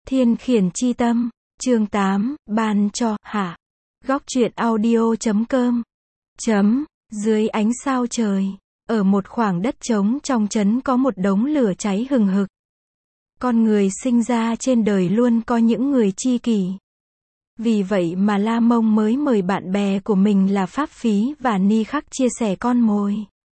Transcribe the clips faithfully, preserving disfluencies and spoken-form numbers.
Thiên khiển chi tâm, chương tám, ban cho, hạ. Góc truyện audio chấm com. Chấm, dưới ánh sao trời, ở một khoảng đất trống trong trấn có một đống lửa cháy hừng hực. Con người sinh ra trên đời luôn có những người tri kỷ. Vì vậy mà La Mông mới mời bạn bè của mình là Pháp Phí và Ni Khắc chia sẻ con mồi.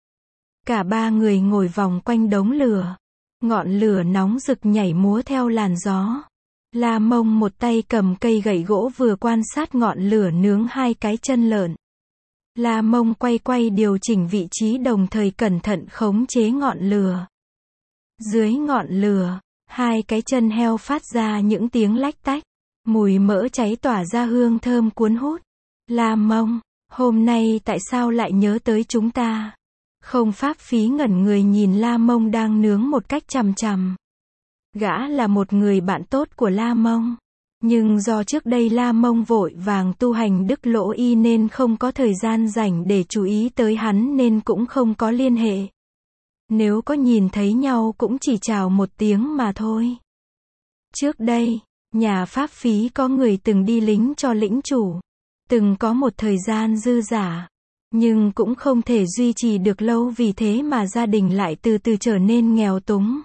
Cả ba người ngồi vòng quanh đống lửa. Ngọn lửa nóng rực nhảy múa theo làn gió. La Mông một tay cầm cây gậy gỗ vừa quan sát ngọn lửa nướng hai cái chân lợn. La Mông quay quay điều chỉnh vị trí đồng thời cẩn thận khống chế ngọn lửa. Dưới ngọn lửa, hai cái chân heo phát ra những tiếng lách tách. Mùi mỡ cháy tỏa ra hương thơm cuốn hút. La Mông, hôm nay tại sao lại nhớ tới chúng ta? Không. Pháp Phí ngẩn người nhìn La Mông đang nướng một cách chằm chằm. Gã là một người bạn tốt của La Mông. Nhưng do trước đây La Mông vội vàng tu hành Đức Lỗ Y nên không có thời gian rảnh để chú ý tới hắn nên cũng không có liên hệ. Nếu có nhìn thấy nhau cũng chỉ chào một tiếng mà thôi. Trước đây, nhà Pháp Phí có người từng đi lính cho lĩnh chủ. Từng có một thời gian dư dả. Nhưng cũng không thể duy trì được lâu vì thế mà gia đình lại từ từ trở nên nghèo túng.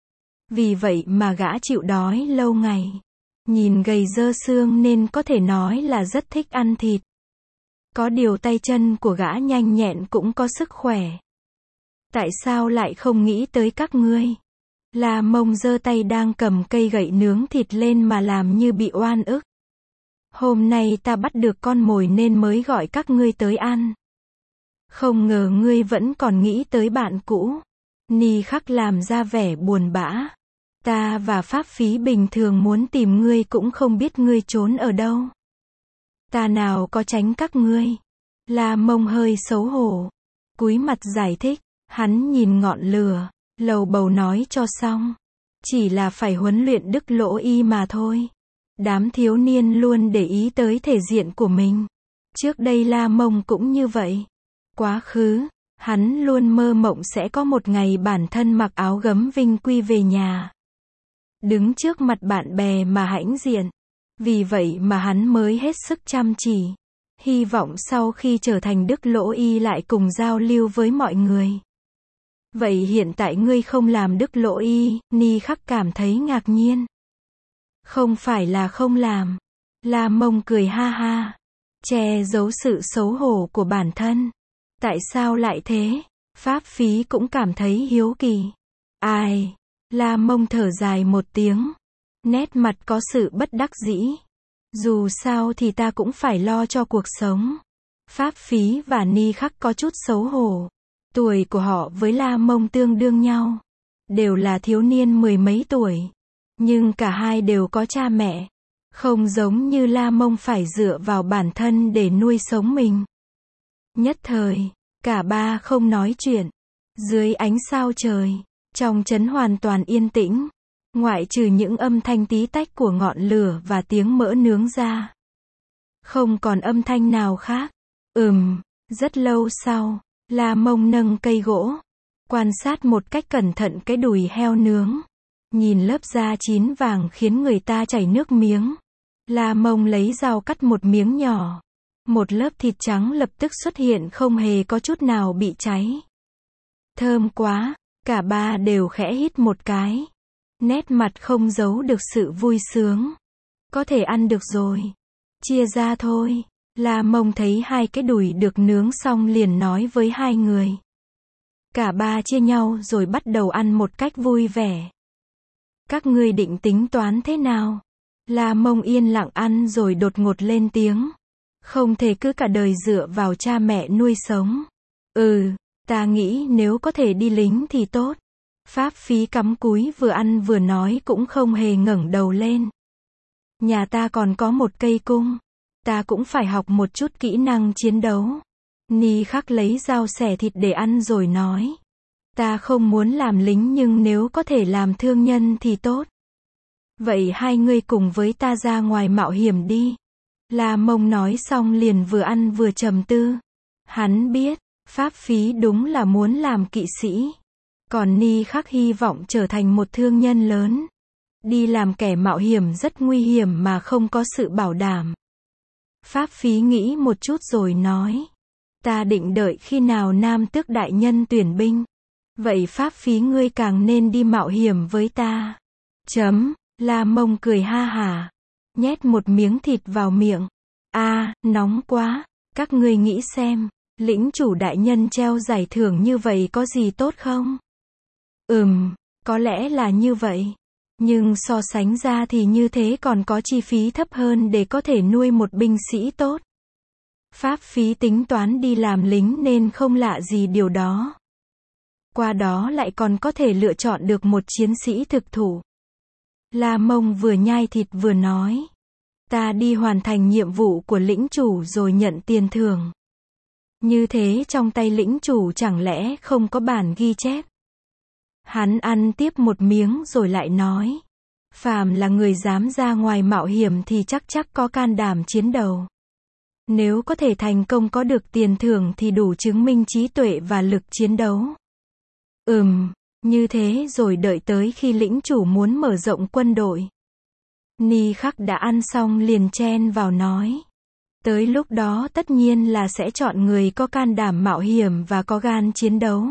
Vì vậy mà gã chịu đói lâu ngày. Nhìn gầy dơ xương nên có thể nói là rất thích ăn thịt. Có điều tay chân của gã nhanh nhẹn cũng có sức khỏe. Tại sao lại không nghĩ tới các ngươi? La Mông giơ tay đang cầm cây gậy nướng thịt lên mà làm như bị oan ức. Hôm nay ta bắt được con mồi nên mới gọi các ngươi tới ăn. Không ngờ ngươi vẫn còn nghĩ tới bạn cũ. Ni Khắc làm ra vẻ buồn bã. Ta và Pháp Phí bình thường muốn tìm ngươi cũng không biết ngươi trốn ở đâu. Ta nào có tránh các ngươi. La Mông hơi xấu hổ. Cúi mặt giải thích. Hắn nhìn ngọn lửa. Lầu bầu nói cho xong. Chỉ là phải huấn luyện Đức Lỗ Y mà thôi. Đám thiếu niên luôn để ý tới thể diện của mình. Trước đây La Mông cũng như vậy. Quá khứ, hắn luôn mơ mộng sẽ có một ngày bản thân mặc áo gấm vinh quy về nhà. Đứng trước mặt bạn bè mà hãnh diện. Vì vậy mà hắn mới hết sức chăm chỉ. Hy vọng sau khi trở thành Đức Lỗ Y lại cùng giao lưu với mọi người. Vậy hiện tại ngươi không làm Đức Lỗ Y, Ni Khắc cảm thấy ngạc nhiên. Không phải là không làm. La Mông cười ha ha. Che giấu sự xấu hổ của bản thân. Tại sao lại thế? Pháp Phí cũng cảm thấy hiếu kỳ. Ai? La Mông thở dài một tiếng. Nét mặt có sự bất đắc dĩ. Dù sao thì ta cũng phải lo cho cuộc sống. Pháp Phí và Ni Khắc có chút xấu hổ. Tuổi của họ với La Mông tương đương nhau. Đều là thiếu niên mười mấy tuổi. Nhưng cả hai đều có cha mẹ. Không giống như La Mông phải dựa vào bản thân để nuôi sống mình. Nhất thời, cả ba không nói chuyện. Dưới ánh sao trời, trong trấn hoàn toàn yên tĩnh. Ngoại trừ những âm thanh tí tách của ngọn lửa và tiếng mỡ nướng ra. Không còn âm thanh nào khác. Ừm, rất lâu sau, La Mông nâng cây gỗ. Quan sát một cách cẩn thận cái đùi heo nướng. Nhìn lớp da chín vàng khiến người ta chảy nước miếng. La Mông lấy dao cắt một miếng nhỏ. Một lớp thịt trắng lập tức xuất hiện không hề có chút nào bị cháy. Thơm quá, cả ba đều khẽ hít một cái. Nét mặt không giấu được sự vui sướng. Có thể ăn được rồi. Chia ra thôi. La Mông thấy hai cái đùi được nướng xong liền nói với hai người. Cả ba chia nhau rồi bắt đầu ăn một cách vui vẻ. Các ngươi định tính toán thế nào? La Mông yên lặng ăn rồi đột ngột lên tiếng. Không thể cứ cả đời dựa vào cha mẹ nuôi sống. Ừ, ta nghĩ nếu có thể đi lính thì tốt. Pháp Phí cắm cúi vừa ăn vừa nói cũng không hề ngẩng đầu lên. Nhà ta còn có một cây cung. Ta cũng phải học một chút kỹ năng chiến đấu. Ni Khắc lấy dao xẻ thịt để ăn rồi nói. Ta không muốn làm lính nhưng nếu có thể làm thương nhân thì tốt. Vậy hai ngươi cùng với ta ra ngoài mạo hiểm đi. La Mông nói xong liền vừa ăn vừa trầm tư. Hắn biết, Pháp Phí đúng là muốn làm kỵ sĩ. Còn Ni Khắc hy vọng trở thành một thương nhân lớn. Đi làm kẻ mạo hiểm rất nguy hiểm mà không có sự bảo đảm. Pháp Phí nghĩ một chút rồi nói. Ta định đợi khi nào Nam Tước đại nhân tuyển binh. Vậy Pháp Phí ngươi càng nên đi mạo hiểm với ta. Chấm, La Mông cười ha hả. Nhét một miếng thịt vào miệng. A, nóng quá. Các ngươi nghĩ xem, lĩnh chủ đại nhân treo giải thưởng như vậy có gì tốt không? Ừm, có lẽ là như vậy. Nhưng so sánh ra thì như thế còn có chi phí thấp hơn để có thể nuôi một binh sĩ tốt. Pháp Phí tính toán đi làm lính nên không lạ gì điều đó. Qua đó lại còn có thể lựa chọn được một chiến sĩ thực thụ. La Mông vừa nhai thịt vừa nói. Ta đi hoàn thành nhiệm vụ của lĩnh chủ rồi nhận tiền thưởng. Như thế trong tay lĩnh chủ chẳng lẽ không có bản ghi chép. Hắn ăn tiếp một miếng rồi lại nói. Phàm là người dám ra ngoài mạo hiểm thì chắc chắc có can đảm chiến đấu. Nếu có thể thành công có được tiền thưởng thì đủ chứng minh trí tuệ và lực chiến đấu. Ừm, như thế rồi đợi tới khi lĩnh chủ muốn mở rộng quân đội. Ni Khắc đã ăn xong liền chen vào nói. Tới lúc đó tất nhiên là sẽ chọn người có can đảm mạo hiểm và có gan chiến đấu.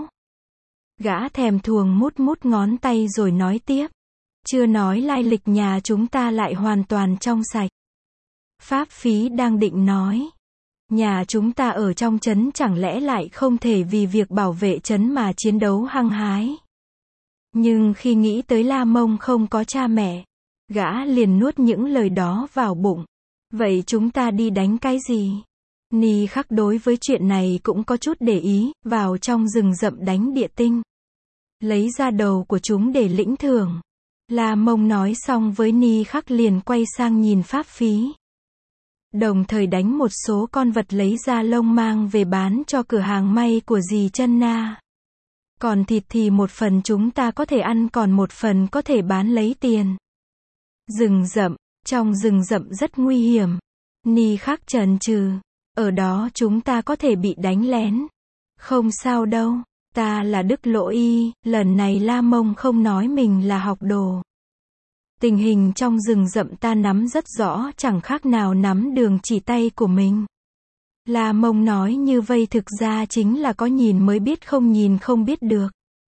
Gã thèm thuồng mút mút ngón tay rồi nói tiếp. Chưa nói lai lịch nhà chúng ta lại hoàn toàn trong sạch. Pháp Phí đang định nói. Nhà chúng ta ở trong trấn chẳng lẽ lại không thể vì việc bảo vệ trấn mà chiến đấu hăng hái. Nhưng khi nghĩ tới La Mông không có cha mẹ, gã liền nuốt những lời đó vào bụng. Vậy chúng ta đi đánh cái gì? Ni Khắc đối với chuyện này cũng có chút để ý, vào trong rừng rậm đánh địa tinh. Lấy ra đầu của chúng để lĩnh thưởng. La Mông nói xong với Ni Khắc liền quay sang nhìn Pháp Phí. Đồng thời đánh một số con vật lấy ra lông mang về bán cho cửa hàng may của dì Chân Na. Còn thịt thì một phần chúng ta có thể ăn còn một phần có thể bán lấy tiền. Rừng rậm, trong rừng rậm rất nguy hiểm. Ni Khắc chần chừ, ở đó chúng ta có thể bị đánh lén. Không sao đâu, ta là Đức Lỗ Y, lần này La Mông không nói mình là học đồ. Tình hình trong rừng rậm ta nắm rất rõ, chẳng khác nào nắm đường chỉ tay của mình. La Mông nói như vây thực ra chính là có nhìn mới biết không nhìn không biết được.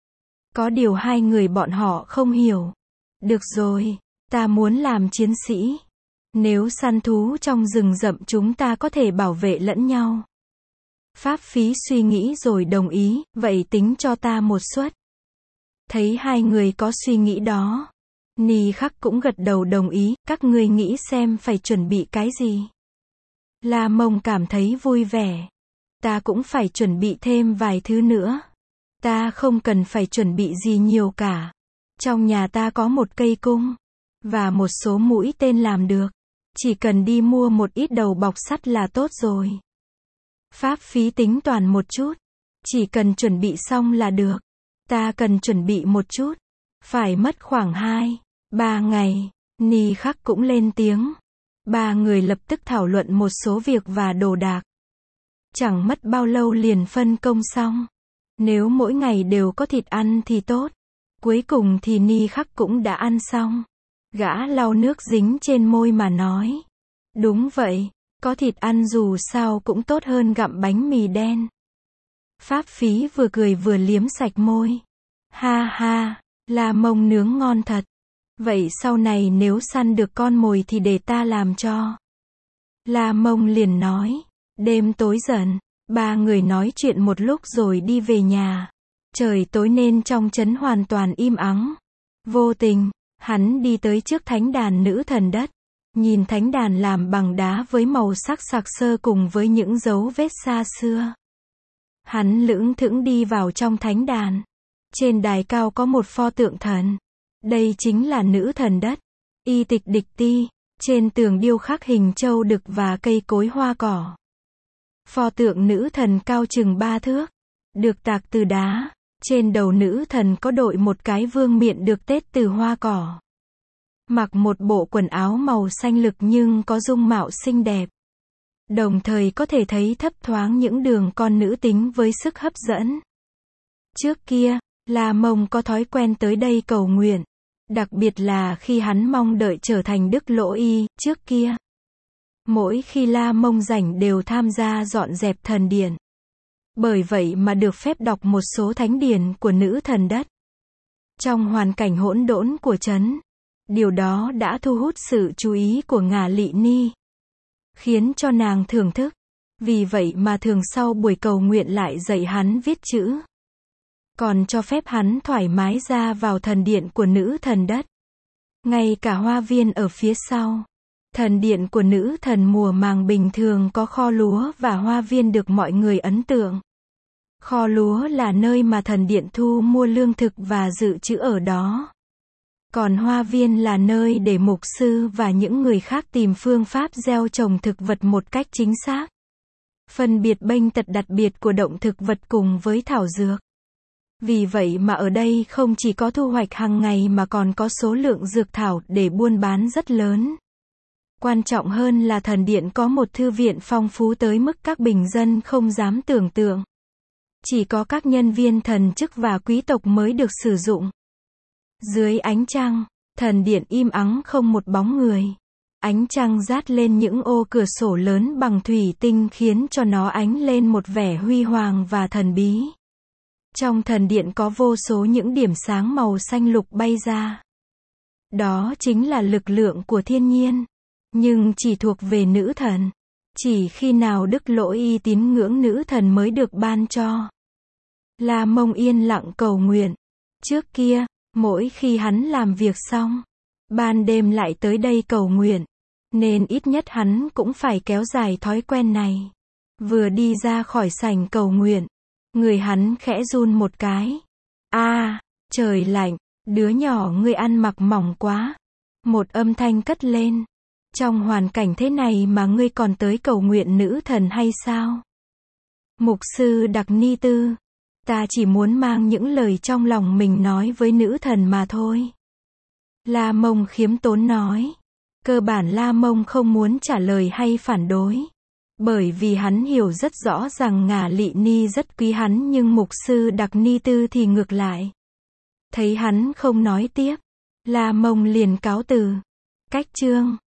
Có điều hai người bọn họ không hiểu. Được rồi, ta muốn làm chiến sĩ. Nếu săn thú trong rừng rậm chúng ta có thể bảo vệ lẫn nhau. Pháp Phí suy nghĩ rồi đồng ý, vậy tính cho ta một suất. Thấy hai người có suy nghĩ đó. Ni Khắc cũng gật đầu đồng ý, các ngươi nghĩ xem phải chuẩn bị cái gì. La Mông cảm thấy vui vẻ. Ta cũng phải chuẩn bị thêm vài thứ nữa. Ta không cần phải chuẩn bị gì nhiều cả. Trong nhà ta có một cây cung. Và một số mũi tên làm được. Chỉ cần đi mua một ít đầu bọc sắt là tốt rồi. Pháp Phí tính toàn một chút. Chỉ cần chuẩn bị xong là được. Ta cần chuẩn bị một chút. Phải mất khoảng hai, ba ngày. Ni Khắc cũng lên tiếng. Ba người lập tức thảo luận một số việc và đồ đạc. Chẳng mất bao lâu liền phân công xong. Nếu mỗi ngày đều có thịt ăn thì tốt. Cuối cùng thì Ni Khắc cũng đã ăn xong. Gã lau nước dính trên môi mà nói. Đúng vậy, có thịt ăn dù sao cũng tốt hơn gặm bánh mì đen. Pháp Phí vừa cười vừa liếm sạch môi. Ha ha, La Mông nướng ngon thật. Vậy sau này nếu săn được con mồi thì để ta làm cho. La Mông liền nói. Đêm tối dần, ba người nói chuyện một lúc rồi đi về nhà. Trời tối nên trong trấn hoàn toàn im ắng. Vô tình, hắn đi tới trước thánh đàn nữ thần đất. Nhìn thánh đàn làm bằng đá với màu sắc sặc sơ cùng với những dấu vết xa xưa. Hắn lững thững đi vào trong thánh đàn. Trên đài cao có một pho tượng thần. Đây chính là nữ thần đất. Y Tịch Địch Ti. Trên tường điêu khắc hình trâu đực và cây cối hoa cỏ. Pho tượng nữ thần cao chừng ba thước. Được tạc từ đá. Trên đầu nữ thần có đội một cái vương miện được tết từ hoa cỏ. Mặc một bộ quần áo màu xanh lực nhưng có dung mạo xinh đẹp. Đồng thời có thể thấy thấp thoáng những đường con nữ tính với sức hấp dẫn. Trước kia, La Mông có thói quen tới đây cầu nguyện. Đặc biệt là khi hắn mong đợi trở thành Đức Lỗ Y, trước kia. Mỗi khi La Mông rảnh đều tham gia dọn dẹp thần điện. Bởi vậy mà được phép đọc một số thánh điển của nữ thần đất. Trong hoàn cảnh hỗn độn của trấn, điều đó đã thu hút sự chú ý của Ngả Lị Ni, khiến cho nàng thưởng thức. Vì vậy mà thường sau buổi cầu nguyện lại dạy hắn viết chữ. Còn cho phép hắn thoải mái ra vào thần điện của nữ thần đất. Ngay cả hoa viên ở phía sau. Thần điện của nữ thần mùa màng bình thường có kho lúa và hoa viên được mọi người ấn tượng. Kho lúa là nơi mà thần điện thu mua lương thực và dự trữ ở đó. Còn hoa viên là nơi để mục sư và những người khác tìm phương pháp gieo trồng thực vật một cách chính xác. Phân biệt bệnh tật đặc biệt của động thực vật cùng với thảo dược. Vì vậy mà ở đây không chỉ có thu hoạch hàng ngày mà còn có số lượng dược thảo để buôn bán rất lớn. Quan trọng hơn là thần điện có một thư viện phong phú tới mức các bình dân không dám tưởng tượng. Chỉ có các nhân viên thần chức và quý tộc mới được sử dụng. Dưới ánh trăng, thần điện im ắng không một bóng người. Ánh trăng rát lên những ô cửa sổ lớn bằng thủy tinh khiến cho nó ánh lên một vẻ huy hoàng và thần bí. Trong thần điện có vô số những điểm sáng màu xanh lục bay ra. Đó chính là lực lượng của thiên nhiên. Nhưng chỉ thuộc về nữ thần. Chỉ khi nào Đức Lỗ Y tín ngưỡng nữ thần mới được ban cho. La Mông yên lặng cầu nguyện. Trước kia, mỗi khi hắn làm việc xong, ban đêm lại tới đây cầu nguyện. Nên ít nhất hắn cũng phải kéo dài thói quen này. Vừa đi ra khỏi sảnh cầu nguyện, người hắn khẽ run một cái. A, à, trời lạnh, đứa nhỏ ngươi ăn mặc mỏng quá. Một âm thanh cất lên. Trong hoàn cảnh thế này mà ngươi còn tới cầu nguyện nữ thần hay sao? Mục sư Đặc Ni Tư, ta chỉ muốn mang những lời trong lòng mình nói với nữ thần mà thôi. La Mông khiêm tốn nói. Cơ bản La Mông không muốn trả lời hay phản đối. Bởi vì hắn hiểu rất rõ rằng Ngả Lị Ni rất quý hắn nhưng mục sư Đặc Ni Tư thì ngược lại. Thấy hắn không nói tiếp, La Mông liền cáo từ. Cách chương